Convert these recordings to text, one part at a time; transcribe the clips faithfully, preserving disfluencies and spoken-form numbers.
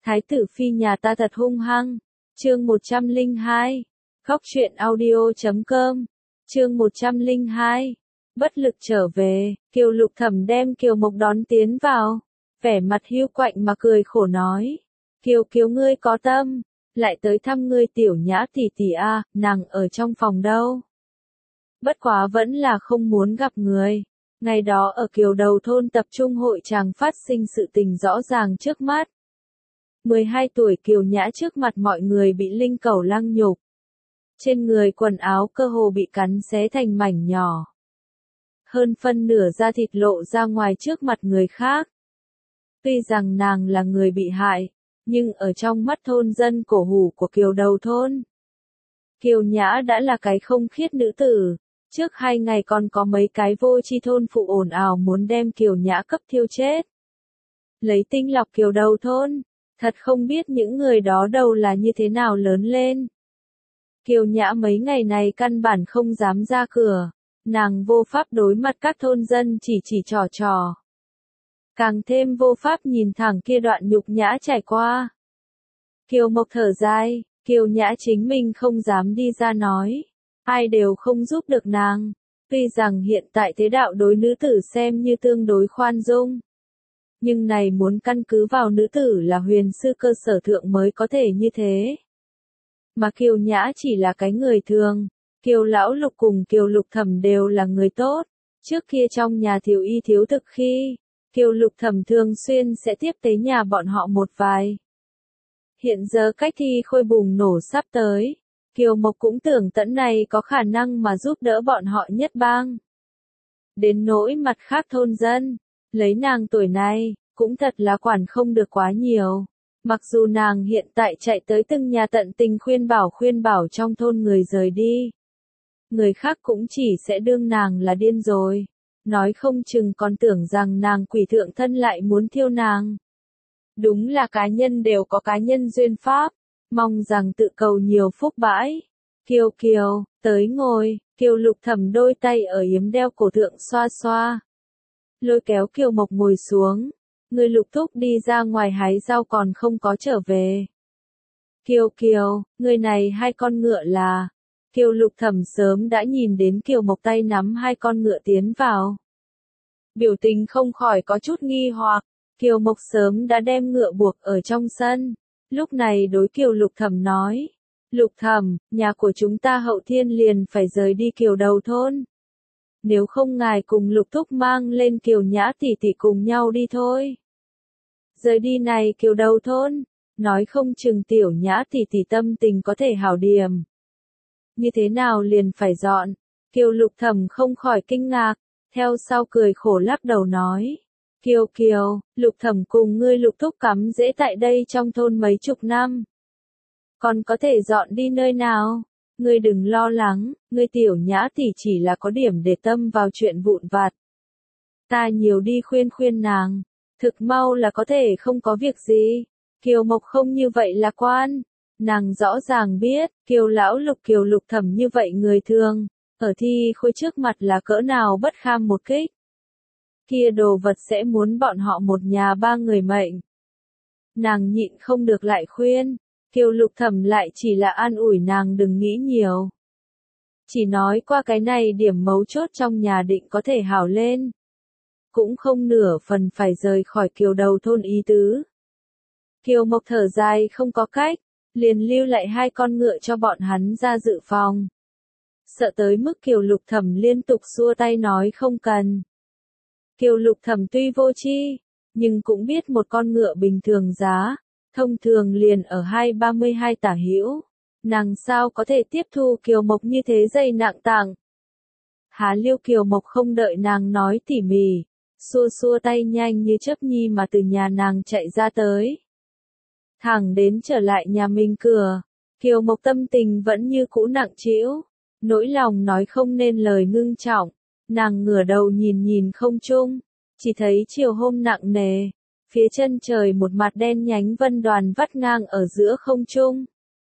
Thái tử phi nhà ta thật hung hăng. Chương một trăm lẻ hai. Góc truyện audio chấm com. Chương một trăm lẻ hai. Bất lực trở về, Kiều Lục Thẩm đem Kiều Mộc đón tiến vào, vẻ mặt hiu quạnh mà cười khổ nói: "Kiều Kiều ngươi có tâm, lại tới thăm ngươi tiểu Nhã tỷ tỷ a, nàng ở trong phòng đâu. Bất quá vẫn là không muốn gặp người." Ngày đó ở Kiều Đầu thôn tập trung hội chàng phát sinh sự tình rõ ràng trước mắt. mười hai tuổi Kiều Nhã trước mặt mọi người bị linh cẩu lăng nhục. Trên người quần áo cơ hồ bị cắn xé thành mảnh nhỏ. Hơn phân nửa da thịt lộ ra ngoài trước mặt người khác. Tuy rằng nàng là người bị hại, nhưng ở trong mắt thôn dân cổ hủ của Kiều Đầu thôn, Kiều Nhã đã là cái không khiết nữ tử. Trước hai ngày còn có mấy cái vô tri thôn phụ ồn ào muốn đem Kiều Nhã cấp thiêu chết. Lấy tinh lọc Kiều Đầu thôn, thật không biết những người đó đầu là như thế nào lớn lên. Kiều Nhã mấy ngày này căn bản không dám ra cửa, nàng vô pháp đối mặt các thôn dân chỉ chỉ trò trò. Càng thêm vô pháp nhìn thẳng kia đoạn nhục nhã trải qua. Kiều Mộc thở dài, Kiều Nhã chính mình không dám đi ra nói. Ai đều không giúp được nàng. Tuy rằng hiện tại thế đạo đối nữ tử xem như tương đối khoan dung. Nhưng này muốn căn cứ vào nữ tử là huyền sư cơ sở thượng mới có thể như thế. Mà Kiều Nhã chỉ là cái người thường. Kiều Lão Lục cùng Kiều Lục Thẩm đều là người tốt. Trước kia trong nhà thiếu y thiếu thực khi, Kiều Lục Thẩm thường xuyên sẽ tiếp tế nhà bọn họ một vài. Hiện giờ cách thi khôi bùng nổ sắp tới. Kiều Mộc cũng tưởng tẫn này có khả năng mà giúp đỡ bọn họ nhất bang. Đến nỗi mặt khác thôn dân, lấy nàng tuổi này, cũng thật là quản không được quá nhiều. Mặc dù nàng hiện tại chạy tới từng nhà tận tình khuyên bảo khuyên bảo trong thôn người rời đi. Người khác cũng chỉ sẽ đương nàng là điên rồi. Nói không chừng còn tưởng rằng nàng quỷ thượng thân lại muốn thiêu nàng. Đúng là cá nhân đều có cá nhân duyên pháp. Mong rằng tự cầu nhiều phúc bãi. Kiều Kiều, tới ngồi. Kiều Lục Thẩm đôi tay ở yếm đeo cổ thượng xoa xoa. Lôi kéo Kiều Mộc ngồi xuống. Người Lục thúc đi ra ngoài hái rau còn không có trở về. Kiều Kiều, người này hai con ngựa là. Kiều Lục Thẩm sớm đã nhìn đến Kiều Mộc tay nắm hai con ngựa tiến vào. Biểu tình không khỏi có chút nghi hoặc. Kiều Mộc sớm đã đem ngựa buộc ở trong sân. Lúc này đối Kiều Lục Thẩm nói, Lục Thẩm, nhà của chúng ta hậu thiên liền phải rời đi Kiều Đầu thôn. Nếu không ngài cùng Lục thúc mang lên Kiều Nhã tỷ tỷ cùng nhau đi thôi. Rời đi này Kiều Đầu thôn, nói không chừng tiểu Nhã tỷ tỷ tâm tình có thể hảo điểm. Như thế nào liền phải dọn, Kiều Lục Thẩm không khỏi kinh ngạc, theo sau cười khổ lắc đầu nói. Kiều Kiều, Lục Thẩm cùng ngươi Lục thúc cắm rễ tại đây trong thôn mấy chục năm. Còn có thể dọn đi nơi nào? Ngươi đừng lo lắng, ngươi tiểu Nhã tỷ chỉ là có điểm để tâm vào chuyện vụn vặt. Ta nhiều đi khuyên khuyên nàng, thực mau là có thể không có việc gì. Kiều Mộc không như vậy là quan. Nàng rõ ràng biết, Kiều Lão Lục Kiều Lục Thẩm như vậy người thường, ở thi khôi trước mặt là cỡ nào bất kham một kích. Kia đồ vật sẽ muốn bọn họ một nhà ba người mệnh. Nàng nhịn không được lại khuyên, Kiều Lục Thẩm lại chỉ là an ủi nàng đừng nghĩ nhiều. Chỉ nói qua cái này điểm mấu chốt trong nhà định có thể hảo lên. Cũng không nửa phần phải rời khỏi Kiều Đầu thôn ý tứ. Kiều Mộc thở dài không có cách, liền lưu lại hai con ngựa cho bọn hắn ra dự phòng. Sợ tới mức Kiều Lục Thẩm liên tục xua tay nói không cần. Kiều Lục Thẩm tuy vô tri, nhưng cũng biết một con ngựa bình thường giá, thông thường liền ở hai ba mươi hai tả hữu. Nàng sao có thể tiếp thu Kiều Mộc như thế dây nặng tàng. Há liêu Kiều Mộc không đợi nàng nói tỉ mỉ, xua xua tay nhanh như chớp nhi mà từ nhà nàng chạy ra tới. Thẳng đến trở lại nhà mình cửa, Kiều Mộc tâm tình vẫn như cũ nặng trĩu, nỗi lòng nói không nên lời ngưng trọng. Nàng ngửa đầu nhìn nhìn không trung, chỉ thấy chiều hôm nặng nề, phía chân trời một mặt đen nhánh vân đoàn vắt ngang ở giữa không trung.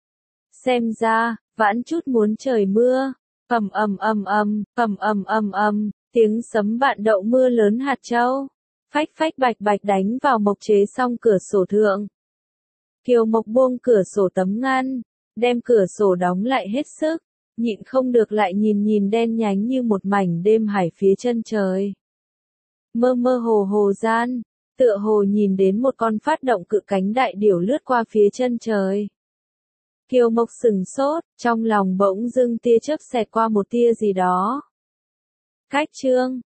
Xem ra, vãn chút muốn trời mưa, ầm ầm ầm ầm, ầm ầm ầm ầm, tiếng sấm vạn đậu mưa lớn hạt châu, phách phách bạch bạch đánh vào mộc chế song cửa sổ thượng. Kiều Mộc buông cửa sổ tấm ngăn, đem cửa sổ đóng lại hết sức, nhịn không được lại nhìn nhìn đen nhánh như một mảnh đêm hải phía chân trời. Mơ mơ hồ hồ gian, tựa hồ nhìn đến một con phát động cự cánh đại điểu lướt qua phía chân trời. Kiều Mộc sừng sốt, trong lòng bỗng dưng tia chớp xẹt qua một tia gì đó. Khách chương